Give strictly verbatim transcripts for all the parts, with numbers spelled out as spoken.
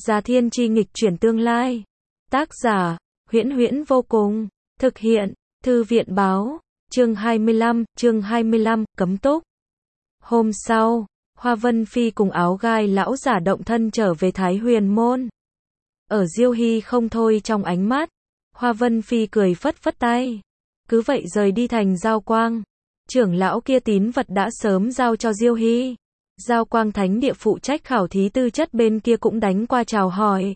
Giá Thiên Chi nghịch chuyển tương lai. Tác giả, Huyễn Huyễn vô cùng. Thực hiện, Thư viện báo. Chương hai mươi lăm, chương hai mươi lăm, cấm túc. Hôm sau, Hoa Vân Phi cùng Áo Gai lão giả động thân trở về Thái Huyền môn. Ở Diêu Hy không thôi trong ánh mắt, Hoa Vân Phi cười phất phất tay. Cứ vậy rời đi thành Giao Quang. Trưởng lão kia tín vật đã sớm giao cho Diêu Hy. Giao Quang Thánh Địa phụ trách khảo thí tư chất bên kia cũng đánh qua chào hỏi.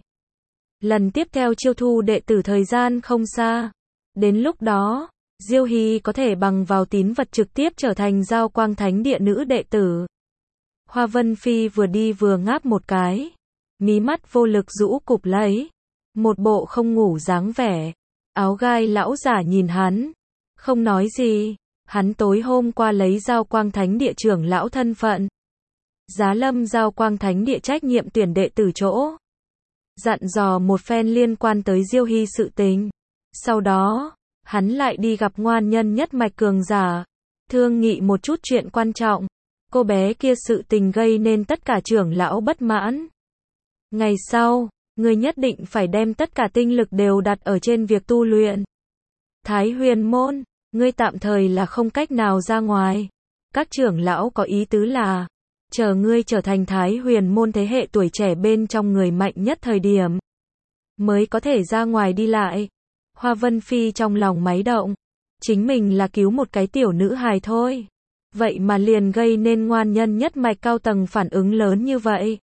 Lần tiếp theo chiêu thu đệ tử thời gian không xa. Đến lúc đó, Diêu Hy có thể bằng vào tín vật trực tiếp trở thành Giao Quang Thánh Địa nữ đệ tử. Hoa Vân Phi vừa đi vừa ngáp một cái. Mí mắt vô lực rũ cụp lấy. Một bộ không ngủ dáng vẻ. Áo Gai lão giả nhìn hắn. Không nói gì. Hắn tối hôm qua lấy Giao Quang Thánh Địa trưởng lão thân phận. Giá lâm Giao Quang Thánh Địa trách nhiệm tuyển đệ tử chỗ. Dặn dò một phen liên quan tới Diêu Hy sự tình. Sau đó, hắn lại đi gặp ngoan nhân nhất mạch cường giả. Thương nghị một chút chuyện quan trọng. Cô bé kia sự tình gây nên tất cả trưởng lão bất mãn. Ngày sau, ngươi nhất định phải đem tất cả tinh lực đều đặt ở trên việc tu luyện. Thái Huyền môn, ngươi tạm thời là không cách nào ra ngoài. Các trưởng lão có ý tứ là, chờ ngươi trở thành Thái Huyền môn thế hệ tuổi trẻ bên trong người mạnh nhất thời điểm, mới có thể ra ngoài đi lại. Hoa Vân Phi trong lòng máy động. Chính mình là cứu một cái tiểu nữ hài thôi. Vậy mà liền gây nên ngoan nhân nhất mạch cao tầng phản ứng lớn như vậy.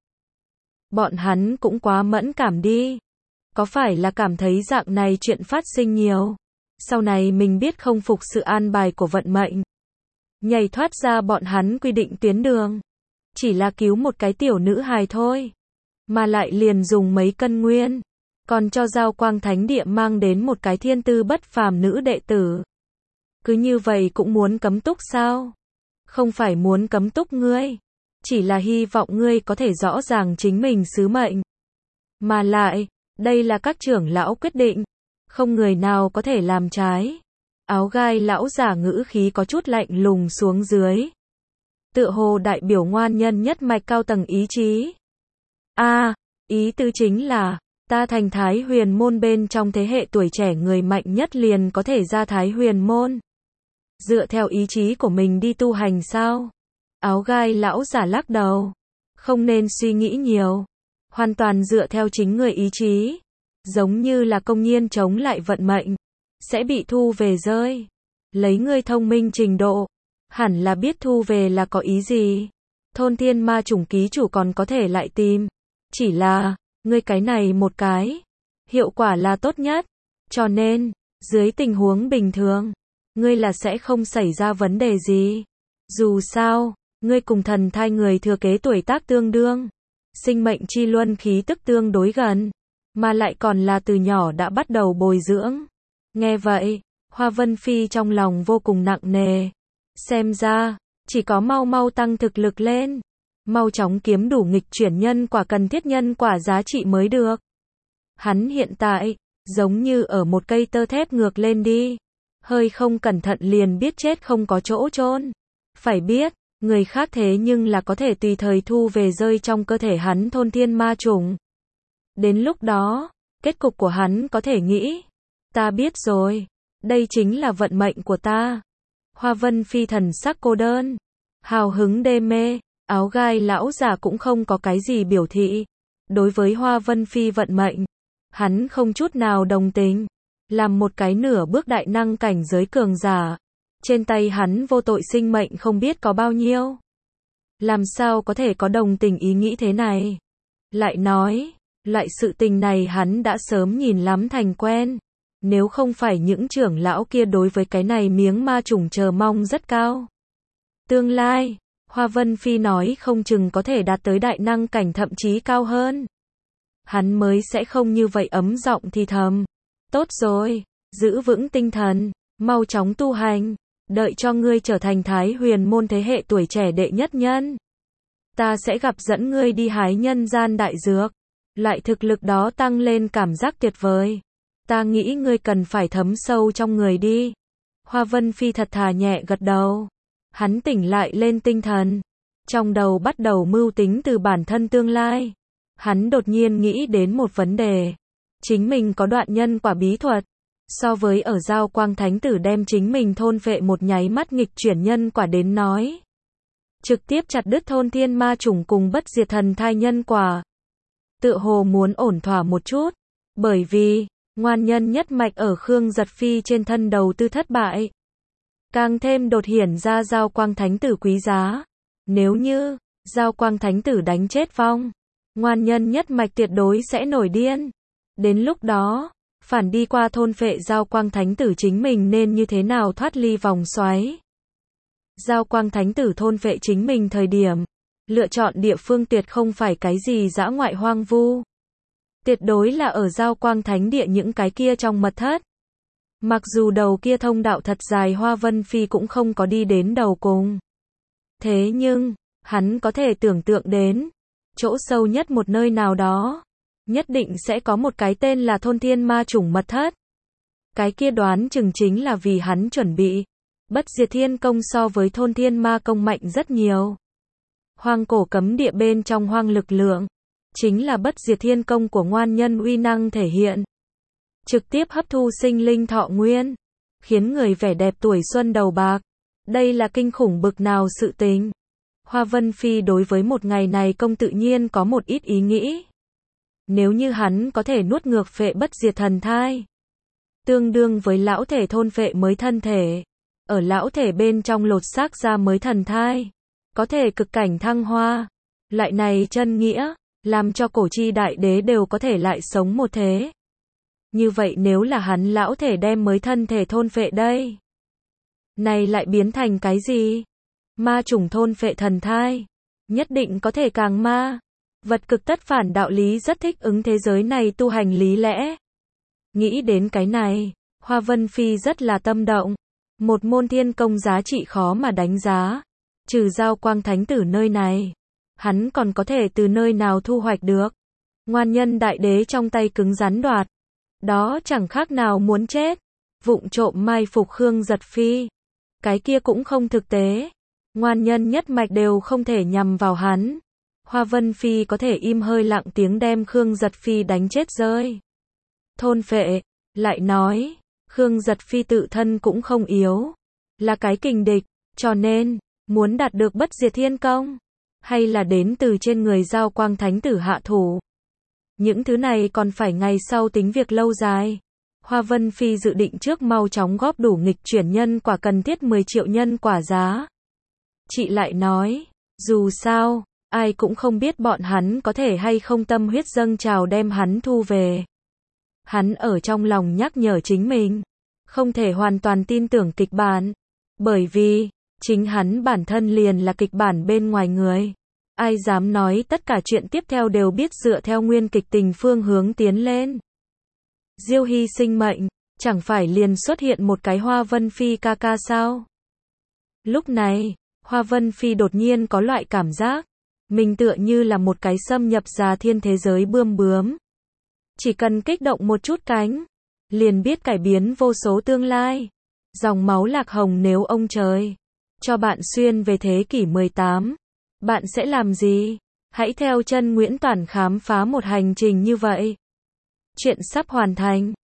Bọn hắn cũng quá mẫn cảm đi. Có phải là cảm thấy dạng này chuyện phát sinh nhiều. Sau này mình biết không phục sự an bài của vận mệnh. Nhảy thoát ra bọn hắn quy định tuyến đường. Chỉ là cứu một cái tiểu nữ hài thôi. Mà lại liền dùng mấy cân nguyên. Còn cho Giao Quang Thánh Địa mang đến một cái thiên tư bất phàm nữ đệ tử. Cứ như vậy cũng muốn cấm túc sao? Không phải muốn cấm túc ngươi. Chỉ là hy vọng ngươi có thể rõ ràng chính mình sứ mệnh. Mà lại, đây là các trưởng lão quyết định. Không người nào có thể làm trái. Áo Gai lão giả ngữ khí có chút lạnh lùng xuống dưới. Tựa hồ đại biểu ngoan nhân nhất mạch cao tầng ý chí. A, à, ý tứ chính là, ta thành Thái Huyền môn bên trong thế hệ tuổi trẻ người mạnh nhất liền có thể ra Thái Huyền môn. Dựa theo ý chí của mình đi tu hành sao? Áo Gai lão giả lắc đầu. Không nên suy nghĩ nhiều. Hoàn toàn dựa theo chính người ý chí. Giống như là công nhiên chống lại vận mệnh. Sẽ bị thu về rơi. Lấy ngươi thông minh trình độ. Hẳn là biết thu về là có ý gì. Thôn thiên ma chủng ký chủ còn có thể lại tìm. Chỉ là, ngươi cái này một cái. Hiệu quả là tốt nhất. Cho nên, dưới tình huống bình thường, ngươi là sẽ không xảy ra vấn đề gì. Dù sao, ngươi cùng thần thai người thừa kế tuổi tác tương đương. Sinh mệnh chi luân khí tức tương đối gần. Mà lại còn là từ nhỏ đã bắt đầu bồi dưỡng. Nghe vậy, Hoa Vân Phi trong lòng vô cùng nặng nề. Xem ra, chỉ có mau mau tăng thực lực lên. Mau chóng kiếm đủ nghịch chuyển nhân quả cần thiết nhân quả giá trị mới được. Hắn hiện tại, giống như ở một cây tơ thép ngược lên đi. Hơi không cẩn thận liền biết chết không có chỗ chôn. Phải biết, người khác thế nhưng là có thể tùy thời thu về rơi trong cơ thể hắn thôn thiên ma chủng. Đến lúc đó, kết cục của hắn có thể nghĩ. Ta biết rồi, đây chính là vận mệnh của ta. Hoa Vân Phi thần sắc cô đơn, hào hứng đê mê. Áo Gai lão giả cũng không có cái gì biểu thị. Đối với Hoa Vân Phi vận mệnh, hắn không chút nào đồng tình. Làm một cái nửa bước đại năng cảnh giới cường giả. Trên tay hắn vô tội sinh mệnh không biết có bao nhiêu. Làm sao có thể có đồng tình ý nghĩ thế này? Lại nói, loại sự tình này hắn đã sớm nhìn lắm thành quen. Nếu không phải những trưởng lão kia đối với cái này miếng ma chủng chờ mong rất cao. Tương lai, Hoa Vân Phi nói không chừng có thể đạt tới đại năng cảnh thậm chí cao hơn. Hắn mới sẽ không như vậy ấm giọng thì thầm. Tốt rồi, giữ vững tinh thần, mau chóng tu hành, đợi cho ngươi trở thành Thái Huyền môn thế hệ tuổi trẻ đệ nhất nhân. Ta sẽ gặp dẫn ngươi đi hái nhân gian đại dược, loại thực lực đó tăng lên cảm giác tuyệt vời. Ta nghĩ ngươi cần phải thấm sâu trong người đi. Hoa Vân Phi thật thà nhẹ gật đầu. Hắn tỉnh lại lên tinh thần. Trong đầu bắt đầu mưu tính từ bản thân tương lai. Hắn đột nhiên nghĩ đến một vấn đề. Chính mình có đoạn nhân quả bí thuật. So với ở Giao Quang Thánh Tử đem chính mình thôn phệ một nháy mắt nghịch chuyển nhân quả đến nói. Trực tiếp chặt đứt thôn thiên ma chủng cùng bất diệt thần thai nhân quả. Tựa hồ muốn ổn thỏa một chút. Bởi vì, ngoan nhân nhất mạch ở Khương Giật Phi trên thân đầu tư thất bại. Càng thêm đột hiển ra Giao Quang Thánh Tử quý giá. Nếu như, Giao Quang Thánh Tử đánh chết vong, ngoan nhân nhất mạch tuyệt đối sẽ nổi điên. Đến lúc đó, phản đi qua thôn phệ Giao Quang Thánh Tử chính mình nên như thế nào thoát ly vòng xoáy. Giao Quang Thánh Tử thôn phệ chính mình thời điểm, lựa chọn địa phương tuyệt không phải cái gì dã ngoại hoang vu. Tuyệt đối là ở Giao Quang Thánh Địa những cái kia trong mật thất. Mặc dù đầu kia thông đạo thật dài Hoa Vân Phi cũng không có đi đến đầu cùng. Thế nhưng, hắn có thể tưởng tượng đến, chỗ sâu nhất một nơi nào đó, nhất định sẽ có một cái tên là thôn thiên ma chủng mật thất. Cái kia đoán chừng chính là vì hắn chuẩn bị. Bất diệt thiên công so với thôn thiên ma công mạnh rất nhiều. Hoang cổ cấm địa bên trong hoang lực lượng, chính là bất diệt thiên công của ngoan nhân uy năng thể hiện. Trực tiếp hấp thu sinh linh thọ nguyên, khiến người vẻ đẹp tuổi xuân đầu bạc. Đây là kinh khủng bực nào sự tình. Hoa Vân Phi đối với một ngày này công tự nhiên có một ít ý nghĩ. Nếu như hắn có thể nuốt ngược phệ bất diệt thần thai, tương đương với lão thể thôn phệ mới thân thể, ở lão thể bên trong lột xác ra mới thần thai, có thể cực cảnh thăng hoa. Loại này chân nghĩa, làm cho cổ chi đại đế đều có thể lại sống một thế. Như vậy nếu là hắn lão thể đem mới thân thể thôn phệ đây, này lại biến thành cái gì? Ma chủng thôn phệ thần thai, nhất định có thể càng ma. Vật cực tất phản đạo lý rất thích ứng thế giới này tu hành lý lẽ. Nghĩ đến cái này, Hoa Vân Phi rất là tâm động. Một môn thiên công giá trị khó mà đánh giá. Trừ Giao Quang Thánh Tử nơi này, hắn còn có thể từ nơi nào thu hoạch được. Ngoan nhân đại đế trong tay cứng rắn đoạt. Đó chẳng khác nào muốn chết. Vụng trộm mai phục Khương Giật Phi. Cái kia cũng không thực tế. Ngoan nhân nhất mạch đều không thể nhằm vào hắn. Hoa Vân Phi có thể im hơi lặng tiếng đem Khương Giật Phi đánh chết rơi. Thôn phệ, lại nói, Khương Giật Phi tự thân cũng không yếu, là cái kình địch, cho nên, muốn đạt được bất diệt thiên công, hay là đến từ trên người Giao Quang Thánh Tử hạ thủ. Những thứ này còn phải ngày sau tính việc lâu dài. Hoa Vân Phi dự định trước mau chóng góp đủ nghịch chuyển nhân quả cần thiết mười triệu nhân quả giá. Chị lại nói, dù sao, ai cũng không biết bọn hắn có thể hay không tâm huyết dâng trào đem hắn thu về. Hắn ở trong lòng nhắc nhở chính mình, không thể hoàn toàn tin tưởng kịch bản, bởi vì, chính hắn bản thân liền là kịch bản bên ngoài người. Ai dám nói tất cả chuyện tiếp theo đều biết dựa theo nguyên kịch tình phương hướng tiến lên. Diêu hy sinh mệnh, chẳng phải liền xuất hiện một cái Hoa Vân Phi ca ca sao? Lúc này, Hoa Vân Phi đột nhiên có loại cảm giác, mình tựa như là một cái xâm nhập già thiên thế giới bươm bướm. Chỉ cần kích động một chút cánh, liền biết cải biến vô số tương lai. Dòng máu lạc hồng nếu ông trời cho bạn xuyên về thế kỷ mười tám, bạn sẽ làm gì? Hãy theo chân Nguyễn Toản khám phá một hành trình như vậy. Chuyện sắp hoàn thành.